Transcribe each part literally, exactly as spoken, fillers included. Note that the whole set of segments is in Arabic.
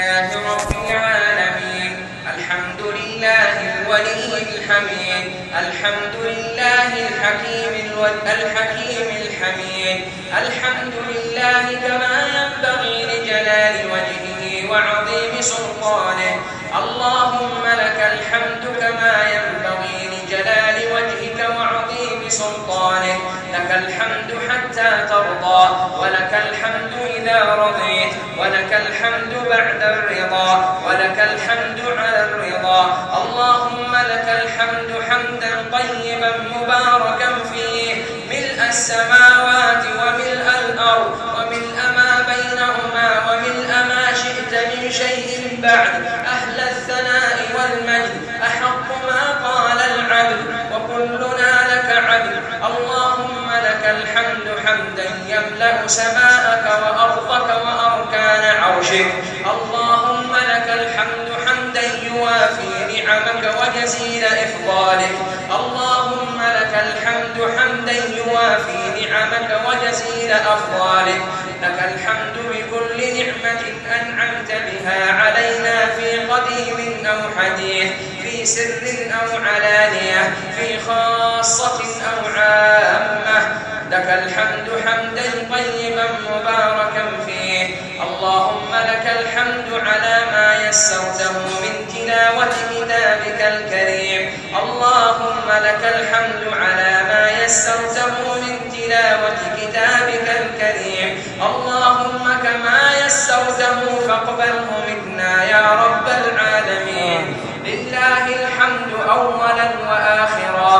لله رب العالمين. الحمد لله الولي الحميد، الحمد لله الحكيم الحكيم الحميد، الحمد لله كما ينبغي لجلال وجهه وعظيم سلطانه. اللهم لك الحمد كما ينبغي لجلال وجهك وعظيم سلطانه. لك الحمد حتى ترضى، ولك الحمد إذا رضيت، ولك الحمد بعد الرضا، ولك الحمد على الرضا. اللهم لك الحمد حمدا طيبا مباركا فيه، ملء السماوات وملء الأرض وملء ما بينهما وملء ما شئت من شيء بعد. أهل الثناء والمجد، أحق ما قال العبد، وكلنا لك عبد. اللهم لك الحمد حمدا يملأ سماءك وأرضك وأركان عرشك. اللهم لك الحمد حمدا يوافي نعمك وجزيل إفضالك. اللهم لك الحمد حمدا يوافي نعمك وجزيل أفضالك. لك الحمد بكل نعمة أنعمت بها علينا في قديم أو حديث، في سر أو علانية، في خاصة أو عامة. لك الحمد حمدا طيبا مباركا فيه. اللهم لك الحمد على ما يسرته من تلاوة كتابك الكريم. اللهم لك الحمد على ما يسرته من تلاوة كتابك الكريم. اللهم كما يسرته فاقبله منا يا رب العالمين. لله الحمد أولا وآخرا.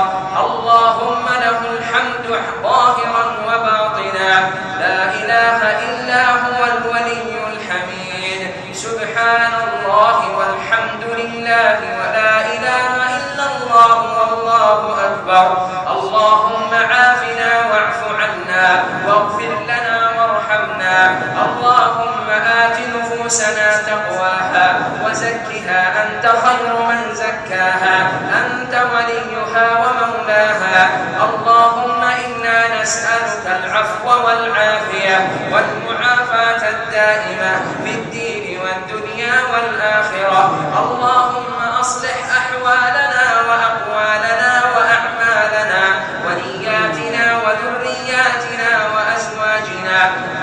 اللهم له الحمد ظاهرا وباطنا. لا إله إلا هو الولي الحميد. سبحان الله والحمد لله ولا إله إلا الله والله أكبر. اللهم عافنا واعف عنا واغفر لنا وارحمنا. اللهم آت نفوسنا تقواها وزكها أنت خير من زكاها، أنت وليها ومولاها. اللهم إنا نسألك العفو والعافية والمعافاة الدائمة في الدين والدنيا والآخرة. اللهم أصلح أحوالنا وأقوالنا وأعمالنا ونياتنا وذرياتنا وأزواجنا.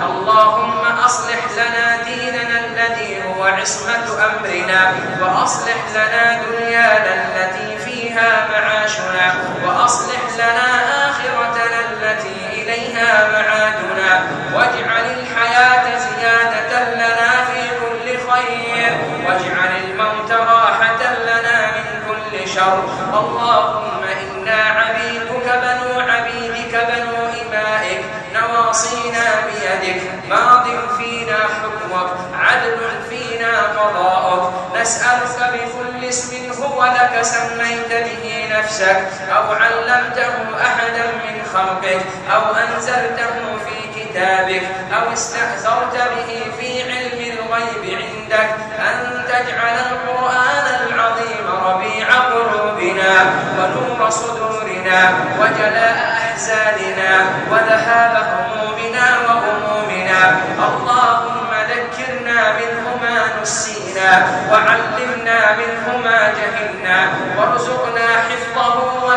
اللهم أصلح لنا ديننا الذي هو عصمة أمرنا، وأصلح لنا دنيانا التي فيها معاشنا، وأصلح لنا آخرتنا التي إليها معادنا. واجعل الحياة زيادة لنا في كل خير، واجعل الموت راحة لنا من كل شر. اللهم إنا عبيدك بنو عبيدك بنو إمائك، نواصينا بيدك، ماض فينا حكمك، عدل فينا قضاؤك. نسألك بكل اسم هو لك سميت به نفسك أو علمته أحدا من خلقك أو أنزلته في كتابك أو استأثرت به في علم الغيب عندك، أن تجعل القرآن العظيم ربيع قلوبنا ونور صدورنا وجلاء أحزاننا وذهاب همومنا وغمومنا. اللهم ذكرنا منه ما نسينا وعلمنا منه ما جهلنا، وارزقنا حفظه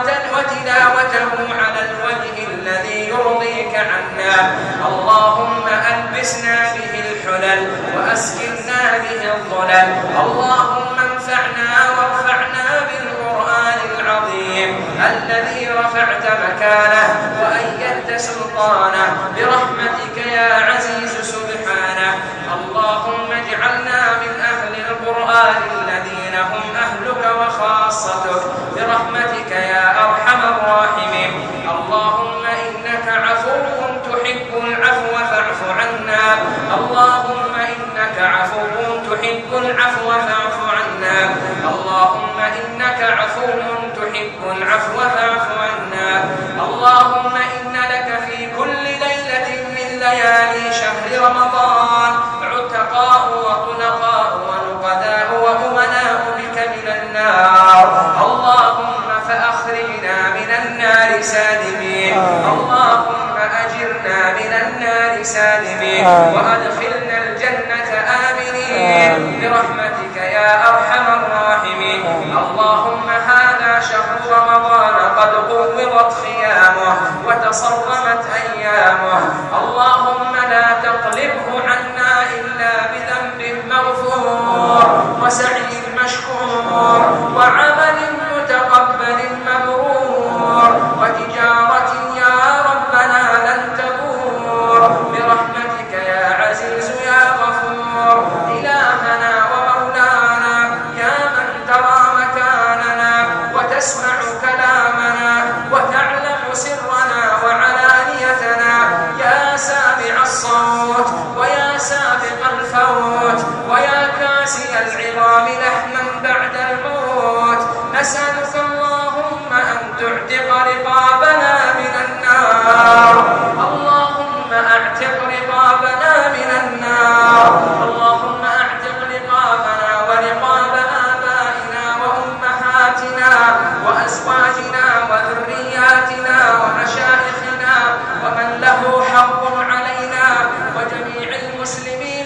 وتلاوته على الوجه الذي يرضيك عنا. اللهم ألبسنا به الحلل وأسكننا به الظلل. اللهم انفعنا وارفعنا بالقرآن العظيم الذي رفعت مكانه وأيدت سلطانه برحمتك يا عزيز سبحانه. اللهم اجعلنا من أهل القرآن الذين هم أهلك وخاصتك برحمتك يا أرحم الراحمين. اللهم إنك عفو تحب العفو فاعف عنا. اللهم إنك عفو تحب العفو فاعف عنا. اللهم إنك عفو تحب العفو فاعف عنا. اللهم إن لك في كل ليلة من ليالي شهر رمضان عتقاء وطلقاء ونقداء وأمناء بك من النار. اللهم فأخرجنا من النار سالمين. اللهم أجرنا من النار سالمين وأدخلنا الجنة آمنين برحمتك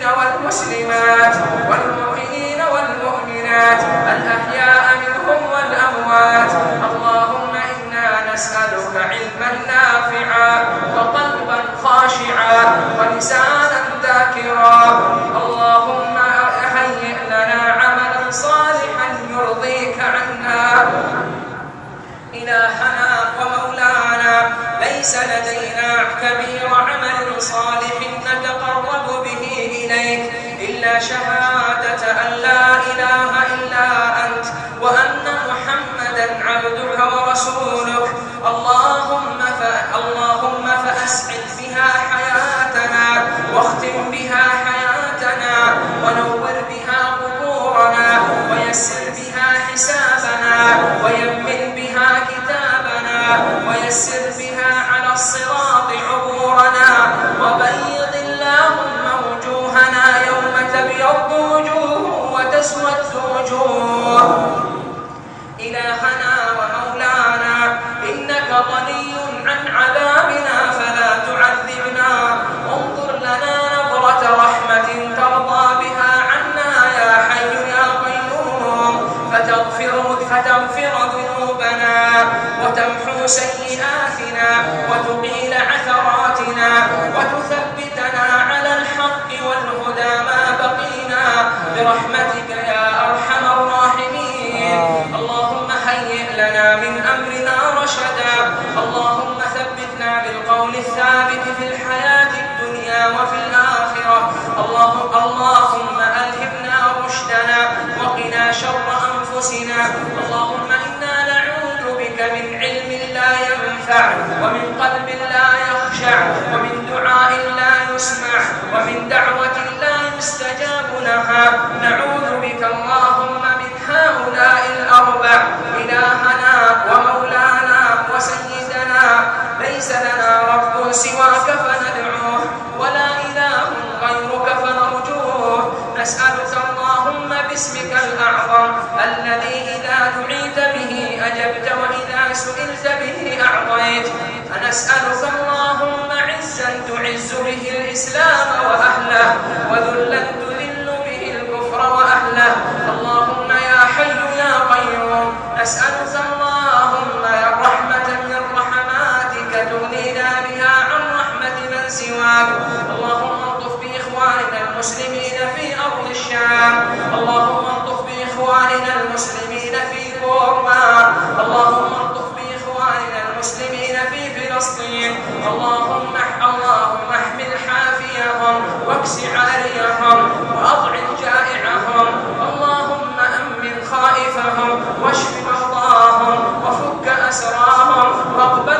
والمسلمات والمؤمنين والمؤمنات الأحياء منهم والأموات. اللهم إنا نسألك علما نافعا وقلبا خاشعا ولسانا ذاكرا. اللهم هيئ لنا عملا صالحا يرضيك عنا. إلهنا ومولانا ليس لدينا كبير عمل صالح نتقرب به إليك إلا شهادة أن لا إله إلا أنت وأن محمدا عبدك ورسولك. اللهم ف... اللهم فأسعد بها حياتنا واختم بها حياتنا ونور بها قبورنا ويسر بها حسابنا ويمن بها كتابنا ويسر بها على الصراط عبورنا وبيض اللهم وجوهنا يوم تبيض وجوه وتسود وجوه. إلهنا ومولانا إنك غني عن عذابنا فلا تعذبنا. انظر لنا نظرة رحمة ترضى بها عنا يا حي يا قيوم فتغفر, فتغفر ذنوبنا وتمحو سيئاتنا وتقيل عثراتنا وتثبتنا على الحق والهدى ما بقينا برحمتك يا أرحم الراحمين. اللهم هيئ لنا من أمرنا رشدا. اللهم ثبتنا بالقول الثابت في الحياة الدنيا وفي الآخرة. اللهم, اللهم ألهمنا رشدنا وقنا شر أنفسنا. اللهم إنا نعوذ بك من علم لا ينفع ومن قلب لا يخشع ومن دعاء لا يسمع ومن دعوة لا يستجاب لها. نعوذ بك اللهم من هؤلاء الأربع. إلهنا ومولانا وسيدنا ليس لنا رب سواك فندعوه ولا إله غيرك فنرجوه. نسألك اللهم باسمك الأعظم الذي إذا دعيت به أجبت وإذا سئلت به أعطيت. نسألك اللهم عزا تعز به الإسلام وأهله وذلا تذل به الكفر وأهله. اللهم يا حي يا قيوم نسألك اللهم يا رحمة من رحماتك تغنينا بها عن رحمة من سواك. اللهم الطف بإخواننا المسلمين في أرض الشام. اللهم الطف بإخواننا المسلمين في بورما. اللهم الطف بإخواننا المسلمين في فلسطين. اللهم اللهم احمل حافيهم واكس عاريهم وأطعم جائعهم. اللهم أمن خائفهم واشف مرضاهم وفك أسراهم واقبل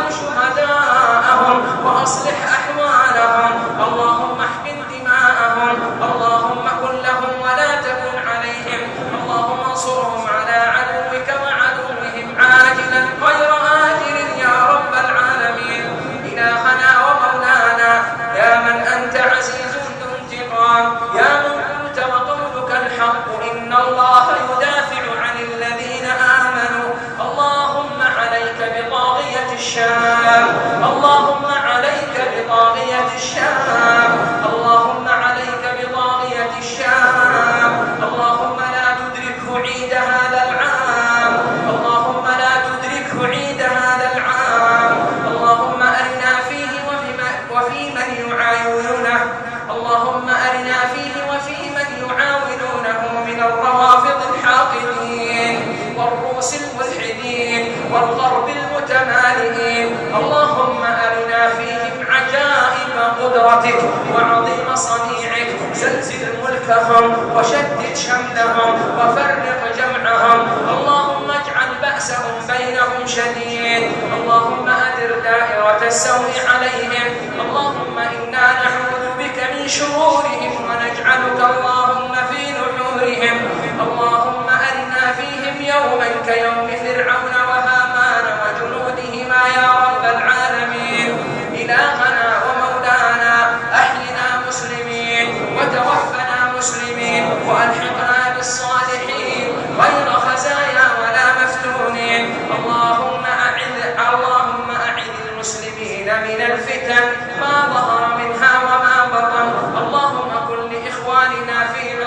شهداءهم وأصلح أحوالهم. اللهم احقن دماءهم. اللهم كن لهم ولا تكن عليهم. اللهم انصرهم على عدوك وعدوهم عاجلا غير آجل يا رب العالمين. إلهنا ومولانا يا من أنت عزيز ذو انتقام يا من قلت وقولك الحق إن الله يدافع عن الذين آمنوا. اللهم عليك بطاغية الشام. اللهم عليك بطاغية الشام. اللهم عليك بطاغية الشام. اللهم لا تدركه عيد هذا العام. اللهم لا تدركه عيد هذا العام. اللهم أرنا فيه وفي من يعاونونه. اللهم أرنا فيه وفي من يعاونونه من الروافض الحاقدين والروس الملحدين والغرب المتمالئين. اللهم أرنا فيهم عجائب قدرتك وعظيم صنيعك. زلزل ملكهم وشدد شملهم وفرق جمعهم. اللهم اجعل بأسهم بينهم شديد. اللهم أدر دائرة السوء عليهم. اللهم إنا نعوذ بك من شرورهم ونجعلك اللهم في نحورهم. اللهم أرنا فيهم يوما كيوم فرعون وهامان وجنودهما يا رب العالمين. إلهنا ومولانا أحينا مسلمين وتوفنا مسلمين وألحقنا بالصالحين غير خزايا ولا مفتونين. اللهم أعذ اللهم أعذ المسلمين من الفتن ما ظهر منها وما بطن. اللهم كن لإخواننا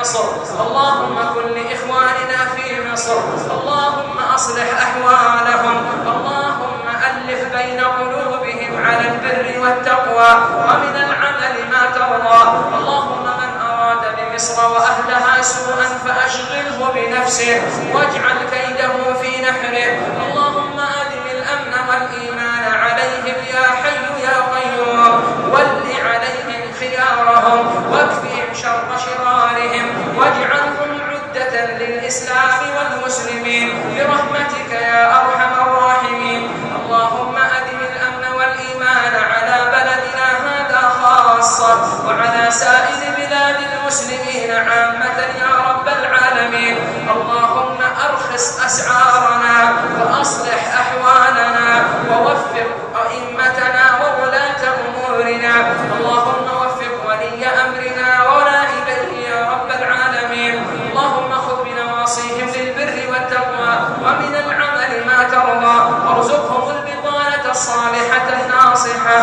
وانصر. اللهم كن لإخواننا في مصر، اللهم أصلح أحوالهم، اللهم ألف بين قلوبهم على البر والتقوى ومن العمل ما ترضى. اللهم من أراد بمصر وأهلها سوءا فأشغله بنفسه واجعل كيده في نحره. اللهم أدم الأمن والإيمان عليهم يا حي يا قيوم، ول عليهم خيارهم واكفهم شر شرارهم واجعلهم عدة للإسلام والمسلمين برحمتك يا أرحم الراحمين. اللهم أدم الأمن والإيمان على بلدنا هذا خاصة وعلى سائر بلاد المسلمين عامة يا رب العالمين. اللهم أرخص أسعارنا وأصلح أحوالنا ووفق أئمتنا وولاة أمورنا. اللهم وفق ولي أمرنا ونائبيه يا رب العالمين. اللهم خذ بنواصيهم للبر والتقوى ومن العمل ما ترضى وارزقهم البطانة الصالحة الناصحة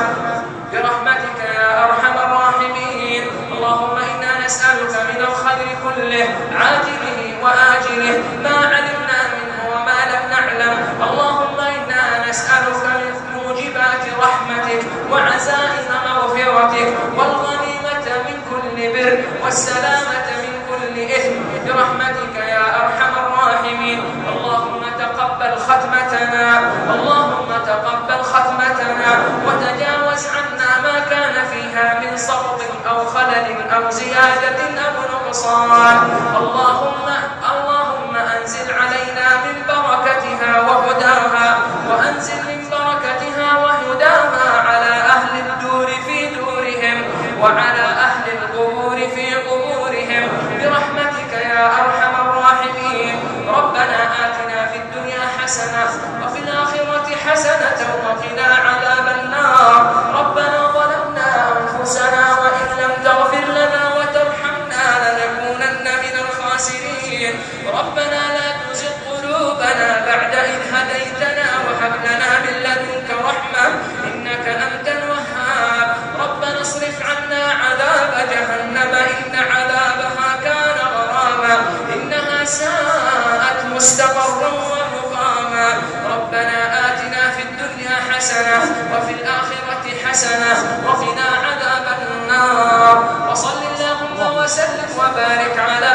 برحمتك يا أرحم الراحمين. اللهم إنا نسألك من الخير كله عاجله وآجله ما علمنا منه وما لم نعلم. اللهم إنا نسألك من موجبات رحمتك وعزائم مغفرتك والغنيمة من كل بر والسلامة من كل إثم برحمتك يا أرحم الراحمين. اللهم تقبل ختمتنا، اللهم تقبل ختمتنا وتجاوز عنا ما كان فيها من سقط أو خلل أو زيادة أو نقصان. اللهم اللهم أنزل علينا من بركتها وهداها، وأنزل من بركتها وهداها على أهل الدور في دورهم وعلى أهل القبور في قبورهم برحمتك يا أرحم الراحمين. ربنا آتنا في الدنيا حسنة وفي الآخرة حسنة وقنا عذاب النار. ربنا ظلمنا أنفسنا وإن لم تغفر لنا وترحمنا لنكونن من الخاسرين. ربنا لا تزغ قلوبنا بعد إذ هديتنا وهب لنا من لدنك رحمة إنك أنت الوهاب. ربنا اصرف عنا عذاب جهنم إن عذابها كان غراما إنها ساءت مستقرا ومقاما. ربنا آتنا في الدنيا حسنة وفي الآخرة حسنة وقنا عذاب النار. وصل اللهم وسلم وبارك على